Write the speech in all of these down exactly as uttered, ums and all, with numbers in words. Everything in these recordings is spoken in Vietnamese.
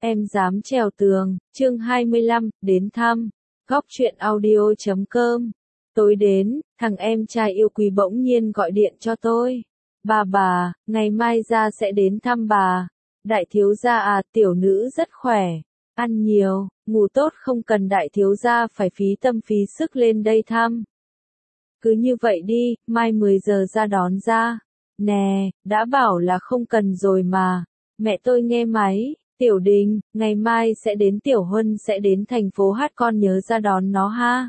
Em dám trèo tường, chương hai mươi lăm, đến thăm, góc truyện audio chấm com. Tối đến, thằng em trai yêu quý bỗng nhiên gọi điện cho tôi. Bà bà, ngày mai ra sẽ đến thăm bà. Đại thiếu gia à, tiểu nữ rất khỏe, ăn nhiều, ngủ tốt, không cần đại thiếu gia phải phí tâm phí sức lên đây thăm. Cứ như vậy đi, mai mười giờ ra đón ra. Nè, đã bảo là không cần rồi mà. Mẹ tôi nghe máy. Tiểu Đình, ngày mai sẽ đến, Tiểu Huân sẽ đến thành phố Hát, con nhớ ra đón nó ha.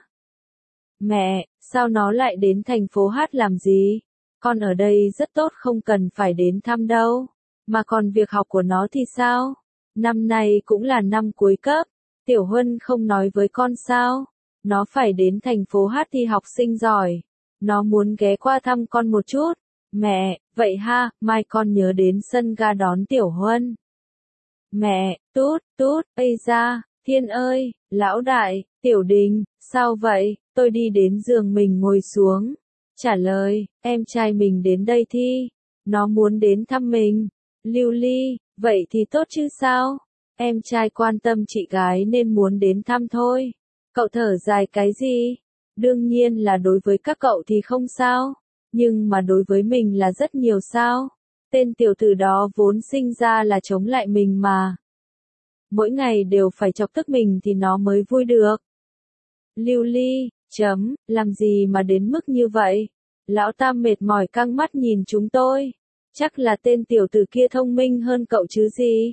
Mẹ, sao nó lại đến thành phố Hát làm gì? Con ở đây rất tốt, không cần phải đến thăm đâu. Mà còn việc học của nó thì sao? Năm nay cũng là năm cuối cấp. Tiểu Huân không nói với con sao? Nó phải đến thành phố Hát thi học sinh giỏi. Nó muốn ghé qua thăm con một chút. Mẹ, vậy ha, mai con nhớ đến sân ga đón Tiểu Huân. Mẹ, tút, tút, ây da, Thiên ơi, lão đại, Tiểu Đình, sao vậy? Tôi đi đến giường mình ngồi xuống. Trả lời, em trai mình đến đây thi. Nó muốn đến thăm mình. Lưu Ly, vậy thì tốt chứ sao? Em trai quan tâm chị gái nên muốn đến thăm thôi. Cậu thở dài cái gì? Đương nhiên là đối với các cậu thì không sao. Nhưng mà đối với mình là rất nhiều sao? Tên tiểu tử đó vốn sinh ra là chống lại mình mà. Mỗi ngày đều phải chọc tức mình thì nó mới vui được. Lưu Ly, chấm, làm gì mà đến mức như vậy? Lão Tam mệt mỏi căng mắt nhìn chúng tôi. Chắc là tên tiểu tử kia thông minh hơn cậu chứ gì?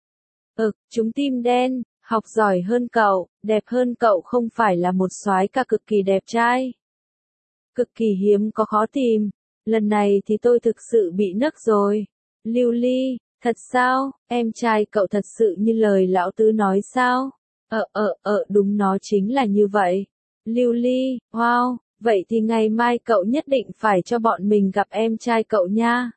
Ực, chúng tim đen, học giỏi hơn cậu, đẹp hơn cậu, không phải là một soái ca cực kỳ đẹp trai. Cực kỳ hiếm có, khó tìm. Lần này thì tôi thực sự bị nấc rồi. Lưu Ly, thật sao, em trai cậu thật sự như lời lão tứ nói sao? Ờ ờ ờ đúng, nó chính là như vậy. Lưu Ly, wow, vậy thì ngày mai cậu nhất định phải cho bọn mình gặp em trai cậu nha.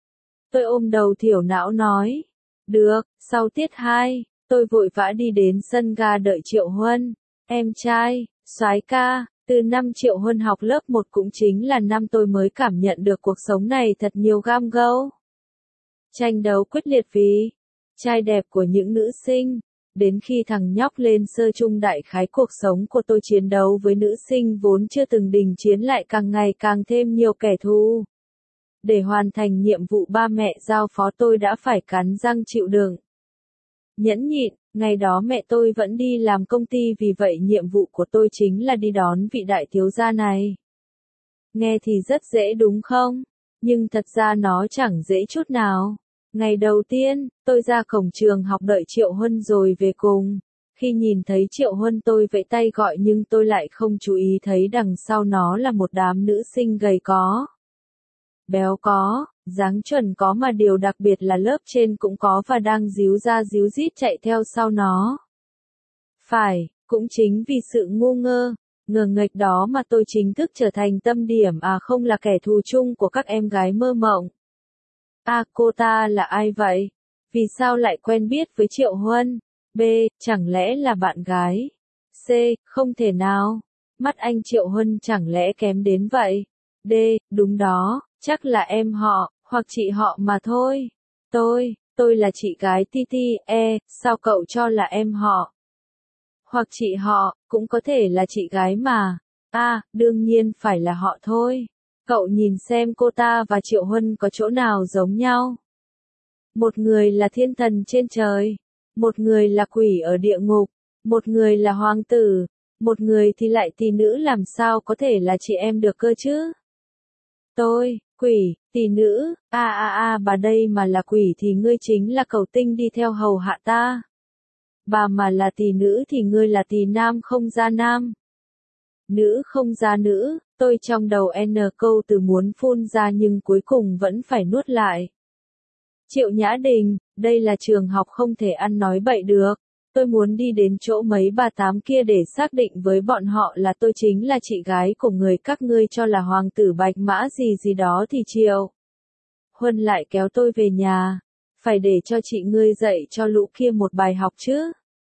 Tôi ôm đầu thiểu não nói. Được, sau tiết hai, tôi vội vã đi đến sân ga đợi Triệu Huân. Em trai, soái ca. Từ năm Triệu Huân học lớp một cũng chính là năm tôi mới cảm nhận được cuộc sống này thật nhiều gam gâu. Tranh đấu quyết liệt vì trai đẹp của những nữ sinh. Đến khi thằng nhóc lên sơ trung, đại khái cuộc sống của tôi chiến đấu với nữ sinh vốn chưa từng đình chiến lại càng ngày càng thêm nhiều kẻ thù. Để hoàn thành nhiệm vụ ba mẹ giao phó, tôi đã phải cắn răng chịu đựng. Nhẫn nhịn. Ngày đó mẹ tôi vẫn đi làm công ty, vì vậy nhiệm vụ của tôi chính là đi đón vị đại thiếu gia này. Nghe thì rất dễ đúng không? Nhưng thật ra nó chẳng dễ chút nào. Ngày đầu tiên, tôi ra cổng trường học đợi Triệu Huân rồi về cùng. Khi nhìn thấy Triệu Huân tôi vẫy tay gọi, nhưng tôi lại không chú ý thấy đằng sau nó là một đám nữ sinh gầy có, béo có, dáng chuẩn có, mà điều đặc biệt là lớp trên cũng có và đang díu ra díu dít chạy theo sau nó. Phải, cũng chính vì sự ngu ngơ, ngờ nghệch đó mà tôi chính thức trở thành tâm điểm, à không, là kẻ thù chung của các em gái mơ mộng. À, cô ta là ai vậy? Vì sao lại quen biết với Triệu Huân? B, chẳng lẽ là bạn gái? C, không thể nào. Mắt anh Triệu Huân chẳng lẽ kém đến vậy? D, đúng đó, chắc là em họ, hoặc chị họ mà thôi. Tôi, tôi là chị gái Titi. E, sao cậu cho là em họ? Hoặc chị họ, cũng có thể là chị gái mà. À, đương nhiên phải là họ thôi. Cậu nhìn xem cô ta và Triệu Huân có chỗ nào giống nhau. Một người là thiên thần trên trời, một người là quỷ ở địa ngục, một người là hoàng tử, một người thì lại tỷ nữ, làm sao có thể là chị em được cơ chứ? Tôi, quỷ, tỷ nữ, a a a bà đây mà là quỷ thì ngươi chính là cầu tinh đi theo hầu hạ ta. Bà mà là tỷ nữ thì ngươi là tỷ nam không ra nam. Nữ không ra nữ, tôi trong đầu n câu từ muốn phun ra nhưng cuối cùng vẫn phải nuốt lại. Triệu Nhã Đình, đây là trường học, không thể ăn nói bậy được. Tôi muốn đi đến chỗ mấy bà tám kia để xác định với bọn họ là tôi chính là chị gái của người các ngươi cho là hoàng tử bạch mã gì gì đó thì Triệu Huân lại kéo tôi về nhà. Phải để cho chị ngươi dạy cho lũ kia một bài học chứ.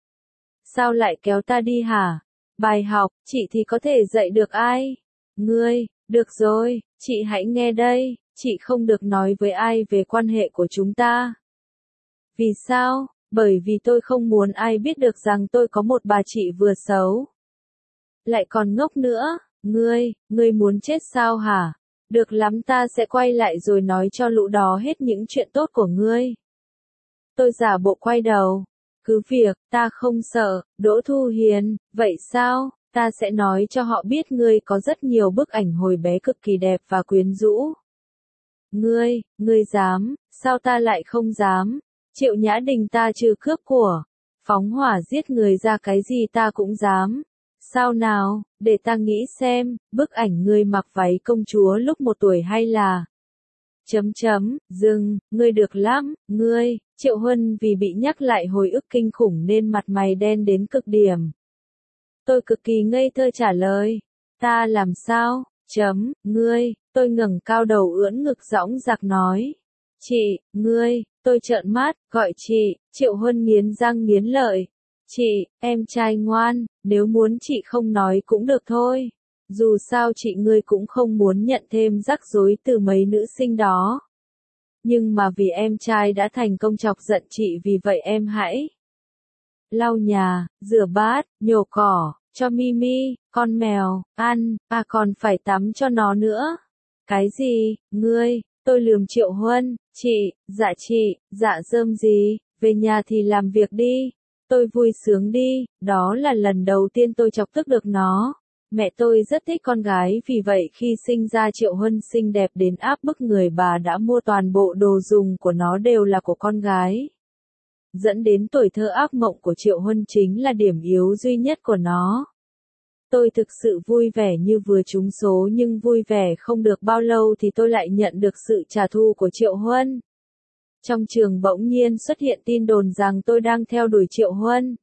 Sao lại kéo ta đi hả? Bài học, chị thì có thể dạy được ai? Ngươi, được rồi, chị hãy nghe đây, chị không được nói với ai về quan hệ của chúng ta. Vì sao? Bởi vì tôi không muốn ai biết được rằng tôi có một bà chị vừa xấu. Lại còn ngốc nữa, ngươi, ngươi muốn chết sao hả? Được lắm, ta sẽ quay lại rồi nói cho lũ đó hết những chuyện tốt của ngươi. Tôi giả bộ quay đầu. Cứ việc, ta không sợ, Đỗ Thu Hiền, vậy sao? Ta sẽ nói cho họ biết ngươi có rất nhiều bức ảnh hồi bé cực kỳ đẹp và quyến rũ. Ngươi, ngươi dám, sao ta lại không dám? Triệu Nhã Đình, ta trừ cướp của, phóng hỏa giết người ra cái gì ta cũng dám. Sao nào, để ta nghĩ xem, bức ảnh ngươi mặc váy công chúa lúc một tuổi hay là... Chấm chấm, dừng, ngươi được lắm, ngươi, Triệu Huân vì bị nhắc lại hồi ức kinh khủng nên mặt mày đen đến cực điểm. Tôi cực kỳ ngây thơ trả lời, ta làm sao, chấm, ngươi, tôi ngẩng cao đầu ưỡn ngực dõng dạc nói. Chị, ngươi, tôi trợn mắt, gọi chị, Triệu Huân nghiến răng nghiến lợi. Chị, em trai ngoan, nếu muốn chị không nói cũng được thôi. Dù sao chị ngươi cũng không muốn nhận thêm rắc rối từ mấy nữ sinh đó. Nhưng mà vì em trai đã thành công chọc giận chị, vì vậy em hãy lau nhà, rửa bát, nhổ cỏ, cho Mimi, con mèo, ăn, à còn phải tắm cho nó nữa. Cái gì, ngươi, tôi lườm Triệu Huân, chị, dạ chị, dạ rơm gì, về nhà thì làm việc đi. Tôi vui sướng đi, đó là lần đầu tiên tôi chọc tức được nó. Mẹ tôi rất thích con gái, vì vậy khi sinh ra Triệu Huân xinh đẹp đến áp bức người, bà đã mua toàn bộ đồ dùng của nó đều là của con gái. Dẫn đến tuổi thơ ác mộng của Triệu Huân chính là điểm yếu duy nhất của nó. Tôi thực sự vui vẻ như vừa trúng số, nhưng vui vẻ không được bao lâu thì tôi lại nhận được sự trả thù của Triệu Huân. Trong trường bỗng nhiên xuất hiện tin đồn rằng tôi đang theo đuổi Triệu Huân.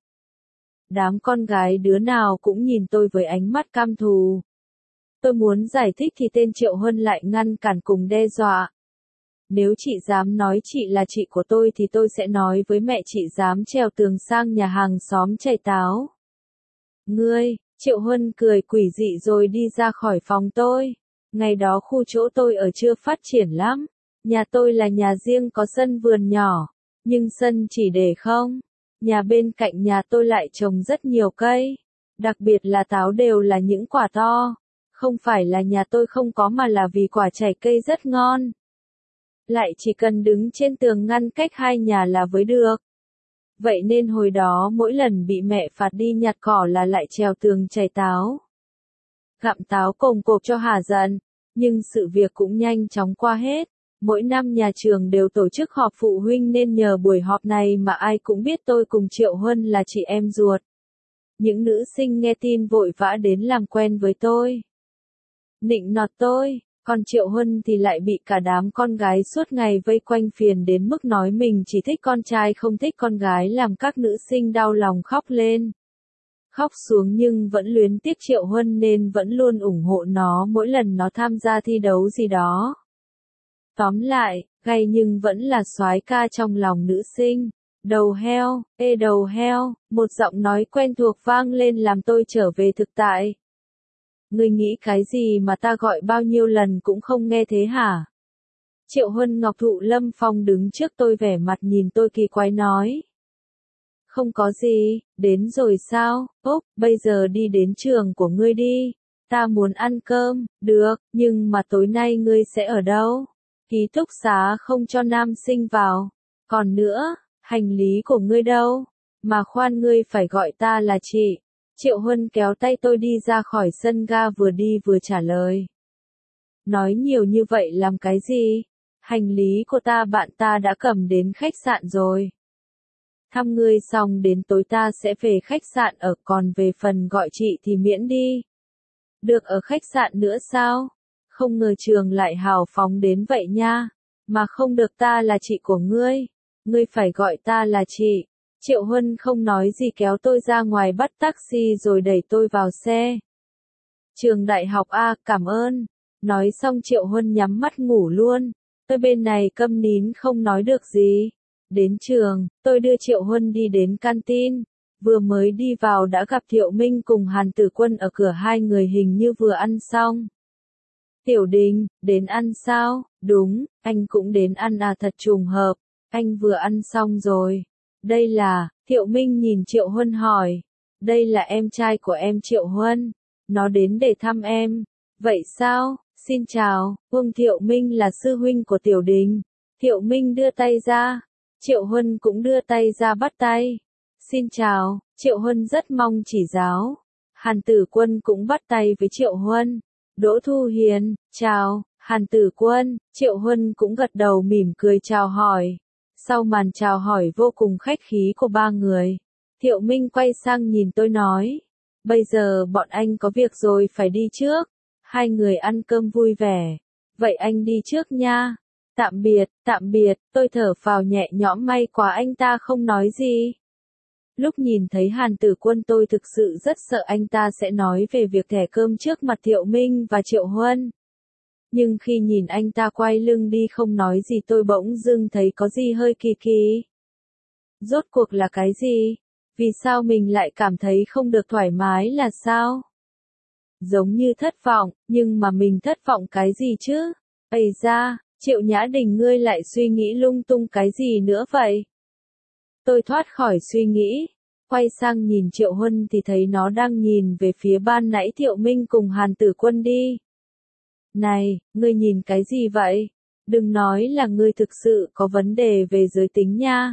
Đám con gái đứa nào cũng nhìn tôi với ánh mắt căm thù. Tôi muốn giải thích thì tên Triệu Huân lại ngăn cản cùng đe dọa. Nếu chị dám nói chị là chị của tôi thì tôi sẽ nói với mẹ chị dám trèo tường sang nhà hàng xóm chảy táo. Ngươi, Triệu Huân cười quỷ dị rồi đi ra khỏi phòng tôi. Ngày đó khu chỗ tôi ở chưa phát triển lắm. Nhà tôi là nhà riêng có sân vườn nhỏ, nhưng sân chỉ để không. Nhà bên cạnh nhà tôi lại trồng rất nhiều cây, đặc biệt là táo, đều là những quả to. Không phải là nhà tôi không có mà là vì quả trái cây rất ngon. Lại chỉ cần đứng trên tường ngăn cách hai nhà là với được. Vậy nên hồi đó mỗi lần bị mẹ phạt đi nhặt cỏ là lại trèo tường chảy táo. Gặm táo cồm cộp cho hả giận, nhưng sự việc cũng nhanh chóng qua hết. Mỗi năm nhà trường đều tổ chức họp phụ huynh nên nhờ buổi họp này mà ai cũng biết tôi cùng Triệu Huân là chị em ruột. Những nữ sinh nghe tin vội vã đến làm quen với tôi. Nịnh nọt tôi, còn Triệu Huân thì lại bị cả đám con gái suốt ngày vây quanh phiền đến mức nói mình chỉ thích con trai không thích con gái, làm các nữ sinh đau lòng khóc lên. Khóc xuống nhưng vẫn luyến tiếc Triệu Huân nên vẫn luôn ủng hộ nó mỗi lần nó tham gia thi đấu gì đó. Tóm lại, gay nhưng vẫn là soái ca trong lòng nữ sinh. Đầu heo, ê đầu heo, một giọng nói quen thuộc vang lên làm tôi trở về thực tại. Ngươi nghĩ cái gì mà ta gọi bao nhiêu lần cũng không nghe thế hả? Triệu Huân Ngọc Thụ Lâm Phong đứng trước tôi vẻ mặt nhìn tôi kỳ quái nói. Không có gì, đến rồi sao, Úc, bây giờ đi đến trường của ngươi đi. Ta muốn ăn cơm, được, nhưng mà tối nay ngươi sẽ ở đâu? Ký túc xá không cho nam sinh vào. Còn nữa, hành lý của ngươi đâu? Mà khoan, ngươi phải gọi ta là chị. Triệu Huân kéo tay tôi đi ra khỏi sân ga, vừa đi vừa trả lời. Nói nhiều như vậy làm cái gì? Hành lý của ta bạn ta đã cầm đến khách sạn rồi. Thăm ngươi xong đến tối ta sẽ về khách sạn ở, còn về phần gọi chị thì miễn đi. Được ở khách sạn nữa sao? Không ngờ trường lại hào phóng đến vậy nha. Mà không được, ta là chị của ngươi. Ngươi phải gọi ta là chị. Triệu Huân không nói gì kéo tôi ra ngoài bắt taxi rồi đẩy tôi vào xe. Trường đại học A, cảm ơn. Nói xong Triệu Huân nhắm mắt ngủ luôn. Tôi bên này câm nín không nói được gì. Đến trường, tôi đưa Triệu Huân đi đến canteen. Vừa mới đi vào đã gặp Thiệu Minh cùng Hàn Tử Quân ở cửa, hai người hình như vừa ăn xong. Tiểu Đình, đến ăn sao? Đúng, anh cũng đến ăn à, thật trùng hợp. Anh vừa ăn xong rồi. Đây là, Thiệu Minh nhìn Triệu Huân hỏi. Đây là em trai của em Triệu Huân. Nó đến để thăm em. Vậy sao? Xin chào, Vương Thiệu Minh là sư huynh của Tiểu Đình. Thiệu Minh đưa tay ra. Triệu Huân cũng đưa tay ra bắt tay. Xin chào, Triệu Huân rất mong chỉ giáo. Hàn Tử Quân cũng bắt tay với Triệu Huân. Đỗ Thu Hiền, chào, Hàn Tử Quân. Triệu Huân cũng gật đầu mỉm cười chào hỏi. Sau màn chào hỏi vô cùng khách khí của ba người, Thiệu Minh quay sang nhìn tôi nói. Bây giờ bọn anh có việc rồi phải đi trước. Hai người ăn cơm vui vẻ. Vậy anh đi trước nha. Tạm biệt, tạm biệt, tôi thở phào nhẹ nhõm, may quá anh ta không nói gì. Lúc nhìn thấy Hàn Tử Quân tôi thực sự rất sợ anh ta sẽ nói về việc thẻ cơm trước mặt Thiệu Minh và Triệu Huân. Nhưng khi nhìn anh ta quay lưng đi không nói gì tôi bỗng dưng thấy có gì hơi kỳ kỳ. Rốt cuộc là cái gì? Vì sao mình lại cảm thấy không được thoải mái là sao? Giống như thất vọng, nhưng mà mình thất vọng cái gì chứ? Ây da, Triệu Nhã Đình ngươi lại suy nghĩ lung tung cái gì nữa vậy? Tôi thoát khỏi suy nghĩ, quay sang nhìn Triệu Huân thì thấy nó đang nhìn về phía ban nãy Thiệu Minh cùng Hàn Tử Quân đi. Này, ngươi nhìn cái gì vậy? Đừng nói là ngươi thực sự có vấn đề về giới tính nha.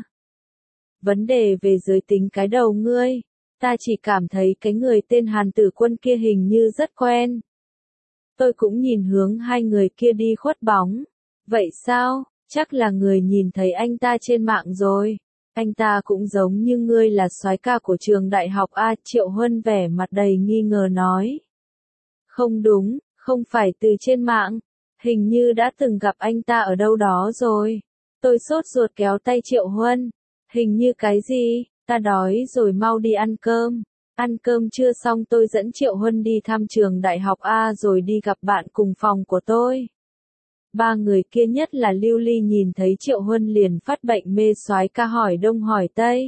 Vấn đề về giới tính cái đầu ngươi. Ta chỉ cảm thấy cái người tên Hàn Tử Quân kia hình như rất quen. Tôi cũng nhìn hướng hai người kia đi khuất bóng. Vậy sao? Chắc là người nhìn thấy anh ta trên mạng rồi. Anh ta cũng giống như ngươi là soái ca của trường đại học A. Triệu Huân vẻ mặt đầy nghi ngờ nói. Không đúng, không phải từ trên mạng. Hình như đã từng gặp anh ta ở đâu đó rồi. Tôi sốt ruột kéo tay Triệu Huân. Hình như cái gì? Ta đói rồi, mau đi ăn cơm. Ăn cơm chưa xong tôi dẫn Triệu Huân đi thăm trường đại học A rồi đi gặp bạn cùng phòng của tôi. Ba người kia nhất là Lưu Ly nhìn thấy Triệu Huân liền phát bệnh mê soái ca hỏi đông hỏi tây.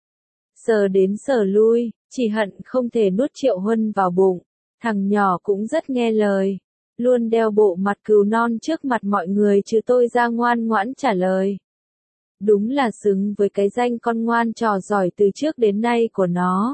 Sờ đến sờ lui, chỉ hận không thể nuốt Triệu Huân vào bụng. Thằng nhỏ cũng rất nghe lời. Luôn đeo bộ mặt cừu non trước mặt mọi người chứ tôi ra ngoan ngoãn trả lời. Đúng là xứng với cái danh con ngoan trò giỏi từ trước đến nay của nó.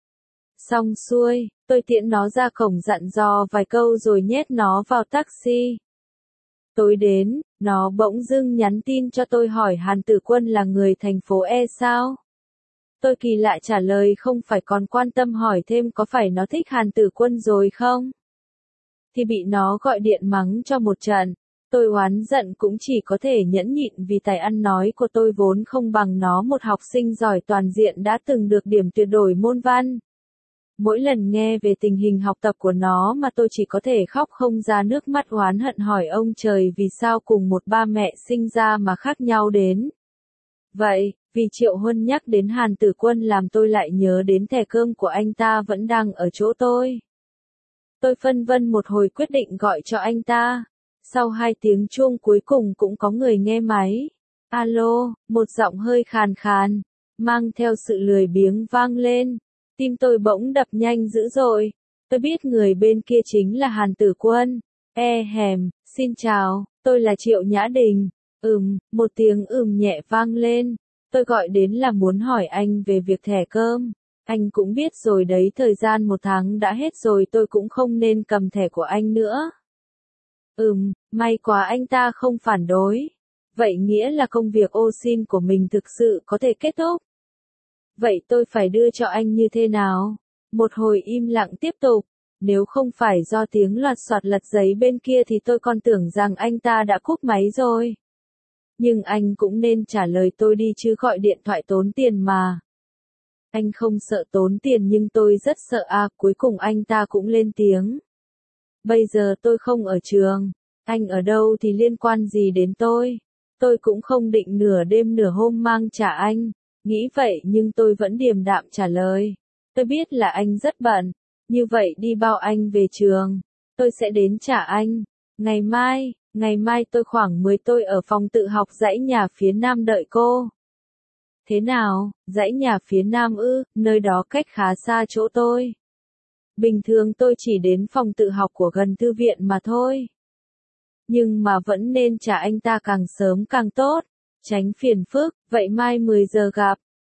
Xong xuôi, tôi tiễn nó ra cổng dặn dò vài câu rồi nhét nó vào taxi. Tối đến, nó bỗng dưng nhắn tin cho tôi hỏi Hàn Tử Quân là người thành phố E sao? Tôi kỳ lạ trả lời không phải, còn quan tâm hỏi thêm có phải nó thích Hàn Tử Quân rồi không? Thì bị nó gọi điện mắng cho một trận. Tôi oán giận cũng chỉ có thể nhẫn nhịn vì tài ăn nói của tôi vốn không bằng nó, một học sinh giỏi toàn diện đã từng được điểm tuyệt đối môn văn. Mỗi lần nghe về tình hình học tập của nó mà tôi chỉ có thể khóc không ra nước mắt, oán hận hỏi ông trời vì sao cùng một ba mẹ sinh ra mà khác nhau đến. Vậy, vì Triệu Huân nhắc đến Hàn Tử Quân làm tôi lại nhớ đến thẻ cơm của anh ta vẫn đang ở chỗ tôi. Tôi phân vân một hồi quyết định gọi cho anh ta. Sau hai tiếng chuông cuối cùng cũng có người nghe máy. Alo, một giọng hơi khàn khàn, mang theo sự lười biếng vang lên. Tim tôi bỗng đập nhanh dữ dội. Tôi biết người bên kia chính là Hàn Tử Quân. E hèm, xin chào, tôi là Triệu Nhã Đình. Ừm, một tiếng ừm nhẹ vang lên. Tôi gọi đến là muốn hỏi anh về việc thẻ cơm. Anh cũng biết rồi đấy, thời gian một tháng đã hết rồi, tôi cũng không nên cầm thẻ của anh nữa. Ừm, may quá anh ta không phản đối. Vậy nghĩa là công việc ô sin của mình thực sự có thể kết thúc. Vậy tôi phải đưa cho anh như thế nào? Một hồi im lặng tiếp tục. Nếu không phải do tiếng loạt soạt lật giấy bên kia thì tôi còn tưởng rằng anh ta đã cúp máy rồi. Nhưng anh cũng nên trả lời tôi đi chứ, gọi điện thoại tốn tiền mà. Anh không sợ tốn tiền nhưng tôi rất sợ à. Cuối cùng anh ta cũng lên tiếng. Bây giờ tôi không ở trường. Anh ở đâu thì liên quan gì đến tôi? Tôi cũng không định nửa đêm nửa hôm mang trả anh. Nghĩ vậy nhưng tôi vẫn điềm đạm trả lời. Tôi biết là anh rất bận. Như vậy đi bao anh về trường. Tôi sẽ đến trả anh. Ngày mai, ngày mai tôi khoảng mười tôi ở phòng tự học dãy nhà phía nam đợi cô. Thế nào, dãy nhà phía nam ư, nơi đó cách khá xa chỗ tôi. Bình thường tôi chỉ đến phòng tự học của gần thư viện mà thôi. Nhưng mà vẫn nên trả anh ta càng sớm càng tốt. Tránh phiền phức, vậy mai mười giờ gặp.